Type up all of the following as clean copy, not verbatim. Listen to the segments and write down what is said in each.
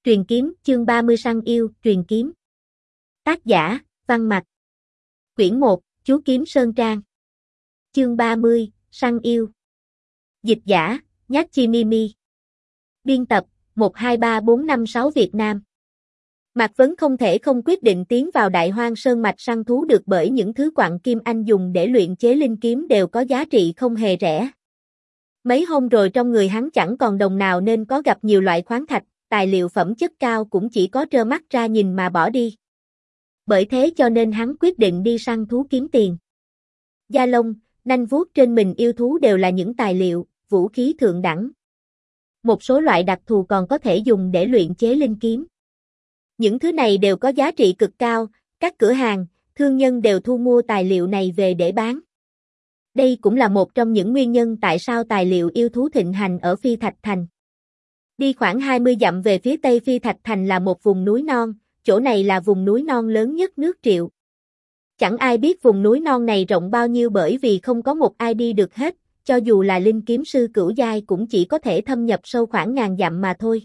Truyền kiếm, chương 30 săn yêu, truyền kiếm. Tác giả, Văn Mặc. Quyển 1, Chú Kiếm Sơn Trang. Chương 30, săn yêu. Dịch giả, Nhát Chi Mimi. Biên tập, 123456 Việt Nam. Mạc Vấn không thể không quyết định tiến vào Đại Hoang Sơn mạch săn thú được bởi những thứ quặng kim anh dùng để luyện chế linh kiếm đều có giá trị không hề rẻ. Mấy hôm rồi trong người hắn chẳng còn đồng nào nên có gặp nhiều loại khoáng thạch, tài liệu phẩm chất cao cũng chỉ có trơ mắt ra nhìn mà bỏ đi. Bởi thế cho nên hắn quyết định đi săn thú kiếm tiền. Da lông, nanh vuốt trên mình yêu thú đều là những tài liệu, vũ khí thượng đẳng. Một số loại đặc thù còn có thể dùng để luyện chế linh kiếm. Những thứ này đều có giá trị cực cao, các cửa hàng, thương nhân đều thu mua tài liệu này về để bán. Đây cũng là một trong những nguyên nhân tại sao tài liệu yêu thú thịnh hành ở Phi Thạch Thành. Đi khoảng 20 dặm về phía tây Phi Thạch Thành là một vùng núi non, chỗ này là vùng núi non lớn nhất nước Triệu. Chẳng ai biết vùng núi non này rộng bao nhiêu bởi vì không có một ai đi được hết, cho dù là linh kiếm sư cửu giai cũng chỉ có thể thâm nhập sâu khoảng ngàn dặm mà thôi.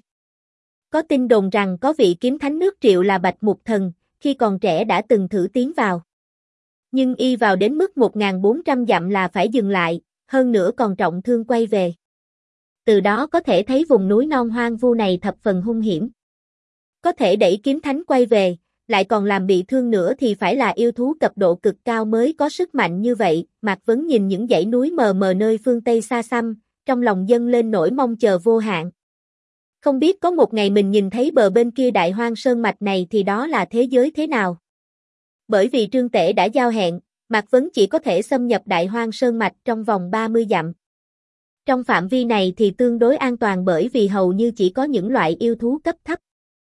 Có tin đồn rằng có vị kiếm thánh nước Triệu là Bạch Mục Thần, khi còn trẻ đã từng thử tiến vào. Nhưng y vào đến mức 1400 dặm là phải dừng lại, hơn nữa còn trọng thương quay về. Từ đó có thể thấy vùng núi non hoang vu này thập phần hung hiểm. Có thể đẩy kiếm thánh quay về, lại còn làm bị thương nữa thì phải là yêu thú cấp độ cực cao mới có sức mạnh như vậy. Mạc Vấn nhìn những dãy núi mờ mờ nơi phương Tây xa xăm, trong lòng dâng lên nỗi mong chờ vô hạn. Không biết có một ngày mình nhìn thấy bờ bên kia Đại Hoang Sơn mạch này thì đó là thế giới thế nào. Bởi vì Trương Tể đã giao hẹn, Mạc Vấn chỉ có thể xâm nhập Đại Hoang Sơn mạch trong vòng 30 dặm. Trong phạm vi này thì tương đối an toàn bởi vì hầu như chỉ có những loại yêu thú cấp thấp.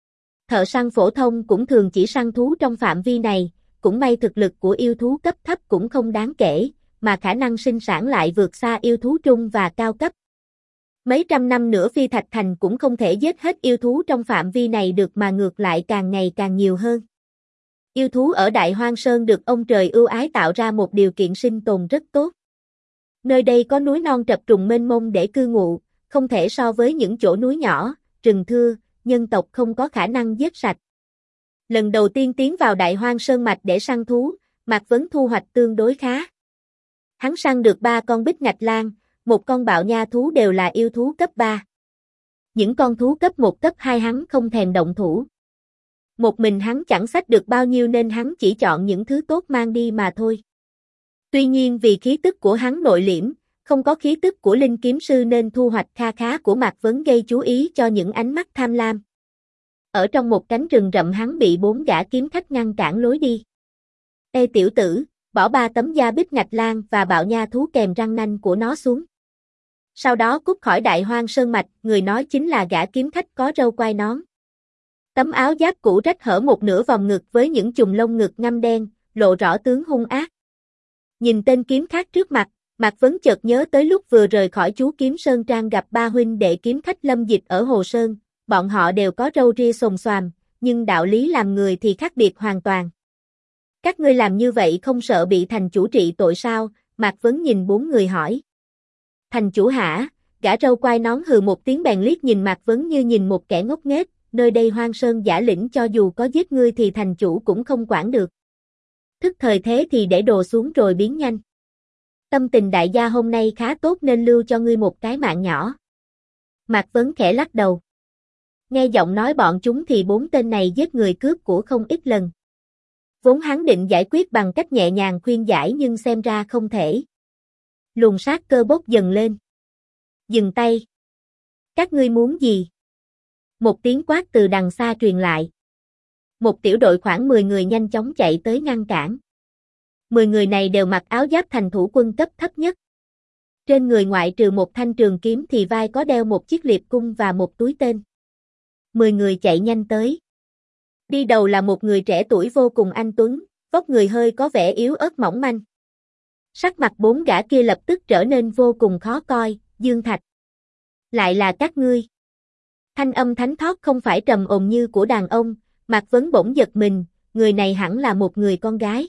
Thợ săn phổ thông cũng thường chỉ săn thú trong phạm vi này, cũng may thực lực của yêu thú cấp thấp cũng không đáng kể, mà khả năng sinh sản lại vượt xa yêu thú trung và cao cấp. Mấy trăm năm nữa Phi Thạch Thành cũng không thể giết hết yêu thú trong phạm vi này được mà ngược lại càng ngày càng nhiều hơn. Yêu thú ở Đại Hoang Sơn được ông trời ưu ái tạo ra một điều kiện sinh tồn rất tốt. Nơi đây có núi non trập trùng mênh mông để cư ngụ, không thể so với những chỗ núi nhỏ, rừng thưa, nhân tộc không có khả năng giết sạch. Lần đầu tiên tiến vào Đại Hoang Sơn mạch để săn thú, Mạc Vấn thu hoạch tương đối khá. Hắn săn được 3 con bích ngạch lang, một con bạo nha thú đều là yêu thú cấp 3. Những con thú cấp 1 cấp 2 hắn không thèm động thủ. Một mình hắn chẳng xách được bao nhiêu nên hắn chỉ chọn những thứ tốt mang đi mà thôi. Tuy nhiên vì khí tức của hắn nội liễm, không có khí tức của linh kiếm sư nên thu hoạch kha khá của Mạc Vấn gây chú ý cho những ánh mắt tham lam. Ở trong một cánh rừng rậm hắn bị 4 gã kiếm khách ngăn cản lối đi. Ê tiểu tử, bỏ 3 tấm da bích ngạch lang và bạo nha thú kèm răng nanh của nó xuống. Sau đó cút khỏi Đại Hoang Sơn mạch, người nói chính là gã kiếm khách có râu quai nón. Tấm áo giáp cũ rách hở một nửa vòng ngực với những chùm lông ngực ngăm đen, lộ rõ tướng hung ác. Nhìn tên kiếm khách trước mặt, Mạc Vấn chợt nhớ tới lúc vừa rời khỏi chú Kiếm Sơn Trang gặp 3 huynh đệ kiếm khách Lâm Dịch ở Hồ Sơn, bọn họ đều có râu ria xồm xoàm, nhưng đạo lý làm người thì khác biệt hoàn toàn. Các ngươi làm như vậy không sợ bị thành chủ trị tội sao? Mạc Vấn nhìn 4 người hỏi. Thành chủ hả? Gã râu quai nón hừ một tiếng bèn liếc nhìn Mạc Vấn như nhìn một kẻ ngốc nghếch, nơi đây Hoang Sơn giả lĩnh cho dù có giết ngươi thì thành chủ cũng không quản được. Thức thời thế thì để đồ xuống rồi biến nhanh. Tâm tình đại gia hôm nay khá tốt nên lưu cho ngươi một cái mạng nhỏ. Mạc Vấn khẽ lắc đầu. Nghe giọng nói bọn chúng thì 4 tên này giết người cướp của không ít lần. Vốn hắn định giải quyết bằng cách nhẹ nhàng khuyên giải nhưng xem ra không thể. Luồng sát cơ bốc dần lên. Dừng tay. Các ngươi muốn gì? Một tiếng quát từ đằng xa truyền lại. Một tiểu đội khoảng 10 người nhanh chóng chạy tới ngăn cản. 10 người này đều mặc áo giáp thành thủ quân cấp thấp nhất. Trên người ngoại trừ một thanh trường kiếm thì vai có đeo một chiếc liệp cung và một túi tên. 10 người chạy nhanh tới. Đi đầu là một người trẻ tuổi vô cùng anh tuấn, vóc người hơi có vẻ yếu ớt mỏng manh. Sắc mặt 4 gã kia lập tức trở nên vô cùng khó coi. Dương Thạch. Lại là các ngươi. Thanh âm thánh thót không phải trầm ồn như của đàn ông, Mạc Vấn bỗng giật mình, người này hẳn là một người con gái.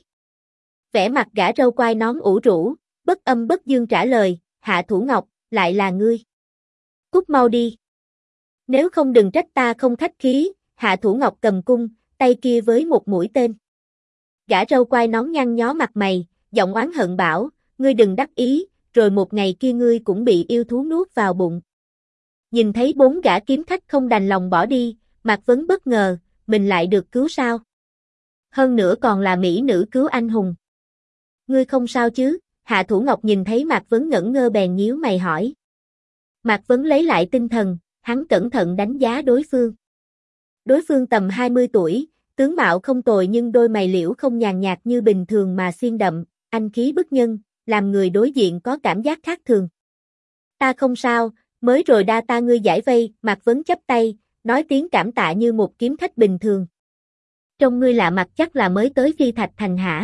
Vẻ mặt gã râu quai nón ủ rũ, bất âm bất dương trả lời, Hạ Thủ Ngọc, lại là ngươi. Cút mau đi. Nếu không đừng trách ta không khách khí, Hạ Thủ Ngọc cầm cung, tay kia với một mũi tên. Gã râu quai nón nhăn nhó mặt mày, giọng oán hận bảo, ngươi đừng đắc ý, rồi một ngày kia ngươi cũng bị yêu thú nuốt vào bụng. Nhìn thấy 4 gã kiếm khách không đành lòng bỏ đi, Mạc Vấn bất ngờ, mình lại được cứu sao? Hơn nữa còn là mỹ nữ cứu anh hùng. Ngươi không sao chứ? Hạ Thủ Ngọc nhìn thấy Mạc Vấn ngẩn ngơ bèn nhíu mày hỏi. Mạc Vấn lấy lại tinh thần, hắn cẩn thận đánh giá đối phương. Đối phương tầm 20 tuổi, tướng mạo không tồi nhưng đôi mày liễu không nhàn nhạt như bình thường mà xiên đậm, anh khí bức nhân, làm người đối diện có cảm giác khác thường. Ta không sao, mới rồi đa ta ngươi giải vây, Mạc Vấn chắp tay, nói tiếng cảm tạ như một kiếm khách bình thường. Trông ngươi lạ mặt chắc là mới tới Phi Thạch Thành hả?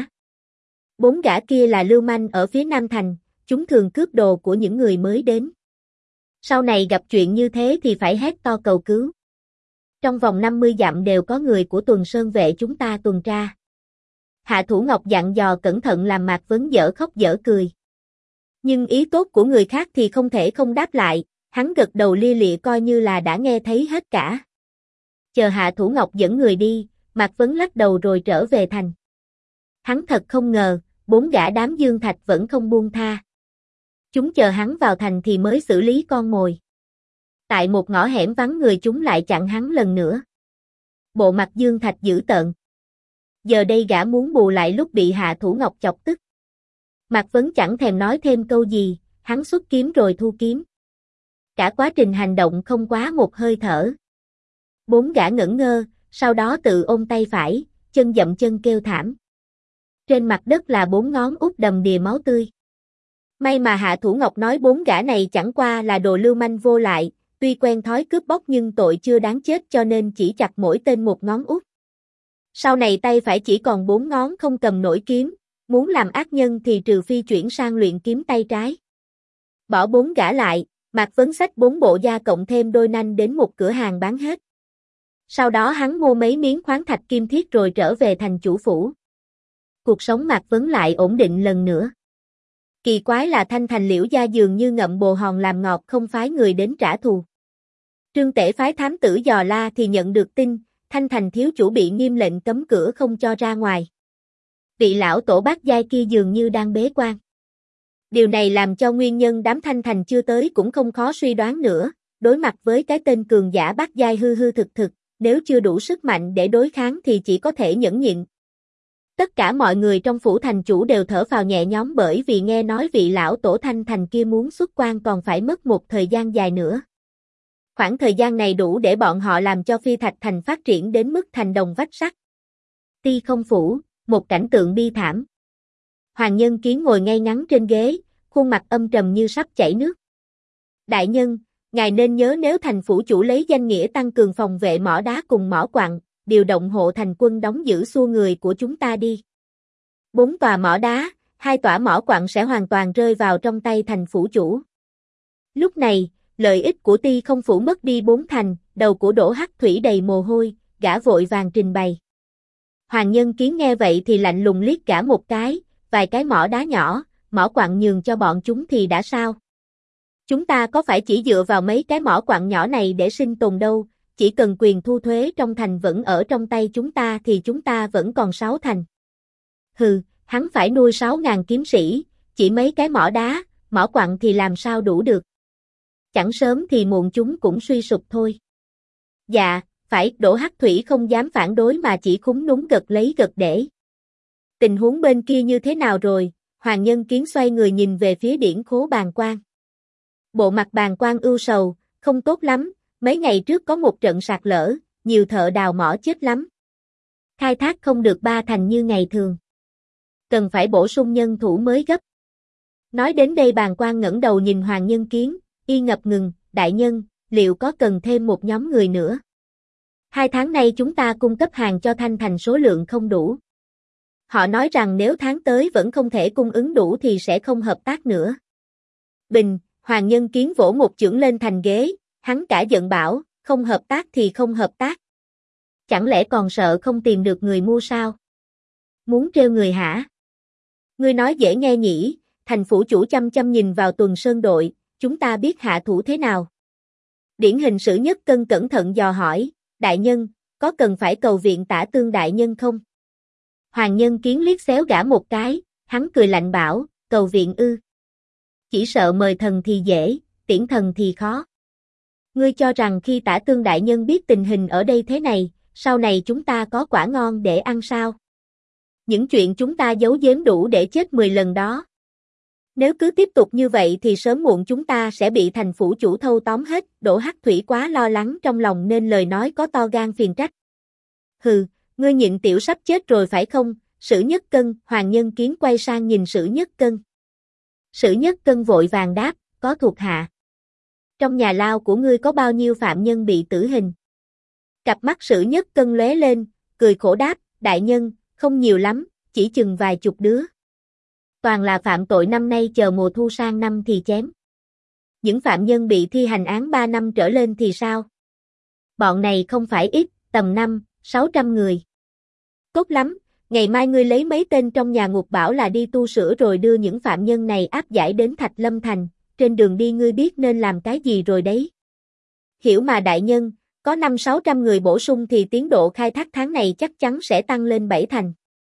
4 gã kia là lưu manh ở phía Nam Thành, chúng thường cướp đồ của những người mới đến. Sau này gặp chuyện như thế thì phải hét to cầu cứu. Trong vòng 50 dặm đều có người của Tuần Sơn vệ chúng ta tuần tra. Hạ Thủ Ngọc dặn dò cẩn thận làm Mạc Vấn dở khóc dở cười. Nhưng ý tốt của người khác thì không thể không đáp lại, hắn gật đầu lia lịa coi như là đã nghe thấy hết cả. Chờ Hạ Thủ Ngọc dẫn người đi, Mạc Vấn lắc đầu rồi trở về thành. Hắn thật không ngờ, 4 gã đám Dương Thạch vẫn không buông tha. Chúng chờ hắn vào thành thì mới xử lý con mồi. Tại một ngõ hẻm vắng người chúng lại chặn hắn lần nữa. Bộ mặt Dương Thạch dữ tợn. Giờ đây gã muốn bù lại lúc bị Hạ Thủ Ngọc chọc tức. Mạc Vấn chẳng thèm nói thêm câu gì, hắn xuất kiếm rồi thu kiếm. Cả quá trình hành động không quá một hơi thở. 4 gã ngẩn ngơ, sau đó tự ôm tay phải, chân dậm chân kêu thảm. Trên mặt đất là 4 ngón út đầm đìa máu tươi. May mà Hạ Thủ Ngọc nói 4 gã này chẳng qua là đồ lưu manh vô lại, tuy quen thói cướp bóc nhưng tội chưa đáng chết cho nên chỉ chặt mỗi tên một ngón út. Sau này tay phải chỉ còn 4 ngón không cầm nổi kiếm, muốn làm ác nhân thì trừ phi chuyển sang luyện kiếm tay trái. Bỏ 4 gã lại, Mạc Vấn xách 4 bộ da cộng thêm đôi nanh đến một cửa hàng bán hết. Sau đó hắn mua mấy miếng khoáng thạch kim thiết rồi trở về thành chủ phủ. Cuộc sống Mạc Vấn lại ổn định lần nữa. Kỳ quái là Thanh Thành Liễu gia dường như ngậm bồ hòn làm ngọt không phái người đến trả thù. Trương Tể phái thám tử dò la thì nhận được tin, Thanh Thành thiếu chủ bị nghiêm lệnh cấm cửa không cho ra ngoài. Vị lão tổ bát giai kia dường như đang bế quan. Điều này làm cho nguyên nhân đám Thanh Thành chưa tới cũng không khó suy đoán nữa, đối mặt với cái tên cường giả bát giai hư hư thực thực, nếu chưa đủ sức mạnh để đối kháng thì chỉ có thể nhẫn nhịn. Tất cả mọi người trong phủ thành chủ đều thở phào nhẹ nhõm bởi vì nghe nói vị lão tổ Thanh Thành kia muốn xuất quan còn phải mất một thời gian dài nữa. Khoảng thời gian này đủ để bọn họ làm cho Phi Thạch Thành phát triển đến mức thành đồng vách sắt. Ti Không phủ, một cảnh tượng bi thảm. Hoàng Nhân Kiến ngồi ngay ngắn trên ghế, khuôn mặt âm trầm như sắp chảy nước. Đại nhân, ngài nên nhớ nếu thành phủ chủ lấy danh nghĩa tăng cường phòng vệ mỏ đá cùng mỏ quặng, điều động hộ thành quân đóng giữ xua người của chúng ta đi. 4 tòa mỏ đá, 2 tòa mỏ quặng sẽ hoàn toàn rơi vào trong tay thành phủ chủ. Lúc này, lợi ích của Ti Không phủ mất đi 4 thành, đầu của Đỗ Hắc Thủy đầy mồ hôi, gã vội vàng trình bày. Hoàng Nhân Kiến nghe vậy thì lạnh lùng liếc gã một cái, vài cái mỏ đá nhỏ, mỏ quặng nhường cho bọn chúng thì đã sao? Chúng ta có phải chỉ dựa vào mấy cái mỏ quặng nhỏ này để sinh tồn đâu, chỉ cần quyền thu thuế trong thành vẫn ở trong tay chúng ta thì chúng ta vẫn còn 6 thành. Hừ, hắn phải nuôi 6.000 kiếm sĩ, chỉ mấy cái mỏ đá, mỏ quặng thì làm sao đủ được. Chẳng sớm thì muộn chúng cũng suy sụp thôi. Dạ, phải, Đỗ Hắc Thủy không dám phản đối mà chỉ khúm núm gật lấy gật để. Tình huống bên kia như thế nào rồi? Hoàng Nhân Kiến xoay người nhìn về phía điển khố Bàng Quan. Bộ mặt Bàng Quan ưu sầu, không tốt lắm, mấy ngày trước có một trận sạt lở, nhiều thợ đào mỏ chết lắm. Khai thác không được 3 thành như ngày thường. Cần phải bổ sung nhân thủ mới gấp. Nói đến đây Bàng Quan ngẩng đầu nhìn Hoàng Nhân Kiến, y ngập ngừng, đại nhân, liệu có cần thêm một nhóm người nữa? 2 tháng nay chúng ta cung cấp hàng cho Thanh Thành số lượng không đủ. Họ nói rằng nếu tháng tới vẫn không thể cung ứng đủ thì sẽ không hợp tác nữa. Bình, Hoàng Nhân Kiến vỗ một chưởng lên thành ghế, hắn cả giận bảo, không hợp tác thì không hợp tác. Chẳng lẽ còn sợ không tìm được người mua sao? Muốn trêu người hả? Ngươi nói dễ nghe nhỉ, thành phủ chủ chăm chăm nhìn vào Tuần Sơn đội, chúng ta biết hạ thủ thế nào. Điển hình Sử Nhất Cân cẩn thận dò hỏi, đại nhân, có cần phải cầu viện Tả Tương đại nhân không? Hoàng Nhân Kiến liếc xéo gã một cái, hắn cười lạnh bảo, cầu viện ư. Chỉ sợ mời thần thì dễ, tiễn thần thì khó. Ngươi cho rằng khi Tả Tương đại nhân biết tình hình ở đây thế này, sau này chúng ta có quả ngon để ăn sao? Những chuyện chúng ta giấu giếm đủ để chết 10 lần đó. Nếu cứ tiếp tục như vậy thì sớm muộn chúng ta sẽ bị thành phủ chủ thâu tóm hết. Đỗ Hắc Thủy quá lo lắng trong lòng nên lời nói có to gan phiền trách. Hừ, ngươi nhịn tiểu sắp chết rồi phải không? Sử Nhất Cân. Hoàng Nhân Kiến quay sang nhìn Sử Nhất Cân. Sử Nhất Cân vội vàng đáp, có thuộc hạ. Trong nhà lao của ngươi có bao nhiêu phạm nhân bị tử hình? Cặp mắt Sử Nhất Cân lóe lên, cười khổ đáp, đại nhân, không nhiều lắm, chỉ chừng vài chục đứa. Toàn là phạm tội năm nay chờ mùa thu sang năm thì chém. Những phạm nhân bị thi hành án 3 năm trở lên thì sao? Bọn này không phải ít, tầm 500-600 người. Tốt lắm, ngày mai ngươi lấy mấy tên trong nhà ngục bảo là đi tu sửa rồi đưa những phạm nhân này áp giải đến Thạch Lâm Thành, trên đường đi ngươi biết nên làm cái gì rồi đấy. Hiểu mà đại nhân, có 500-600 người bổ sung thì tiến độ khai thác tháng này chắc chắn sẽ tăng lên 7 thành.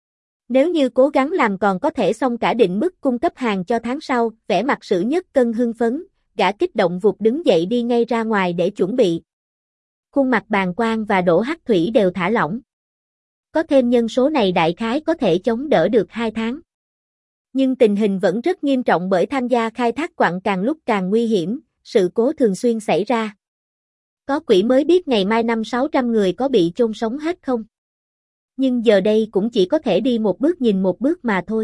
Nếu như cố gắng làm còn có thể xong cả định mức cung cấp hàng cho tháng sau, vẻ mặt Sử Nhất Cân hưng phấn, gã kích động vụt đứng dậy đi ngay ra ngoài để chuẩn bị. Khuôn mặt Bàng Quang và Đỗ Hắc Thủy đều thả lỏng. Có thêm nhân số này đại khái có thể chống đỡ được 2 tháng. Nhưng tình hình vẫn rất nghiêm trọng bởi tham gia khai thác quặng càng lúc càng nguy hiểm, sự cố thường xuyên xảy ra. Có quỷ mới biết ngày mai 500-600 người có bị chôn sống hết không? Nhưng giờ đây cũng chỉ có thể đi một bước nhìn một bước mà thôi.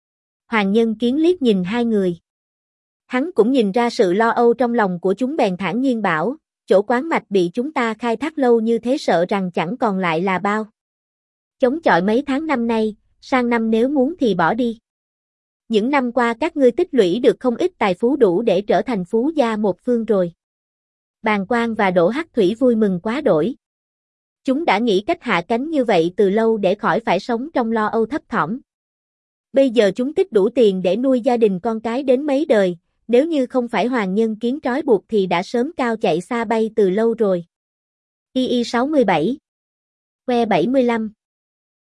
Hoàng Nhân Kiến liếc nhìn hai người. Hắn cũng nhìn ra sự lo âu trong lòng của chúng bèn thản nhiên bảo, chỗ quán mạch bị chúng ta khai thác lâu như thế sợ rằng chẳng còn lại là bao. Chống chọi mấy tháng năm nay, sang năm nếu muốn thì bỏ đi. Những năm qua các ngươi tích lũy được không ít tài phú đủ để trở thành phú gia một phương rồi. Bàng Quang và Đỗ Hắc Thủy vui mừng quá đổi. Chúng đã nghĩ cách hạ cánh như vậy từ lâu để khỏi phải sống trong lo âu thấp thỏm. Bây giờ chúng tích đủ tiền để nuôi gia đình con cái đến mấy đời, nếu như không phải Hoàng Nhân Kiến trói buộc thì đã sớm cao chạy xa bay từ lâu rồi. II 67 Que 75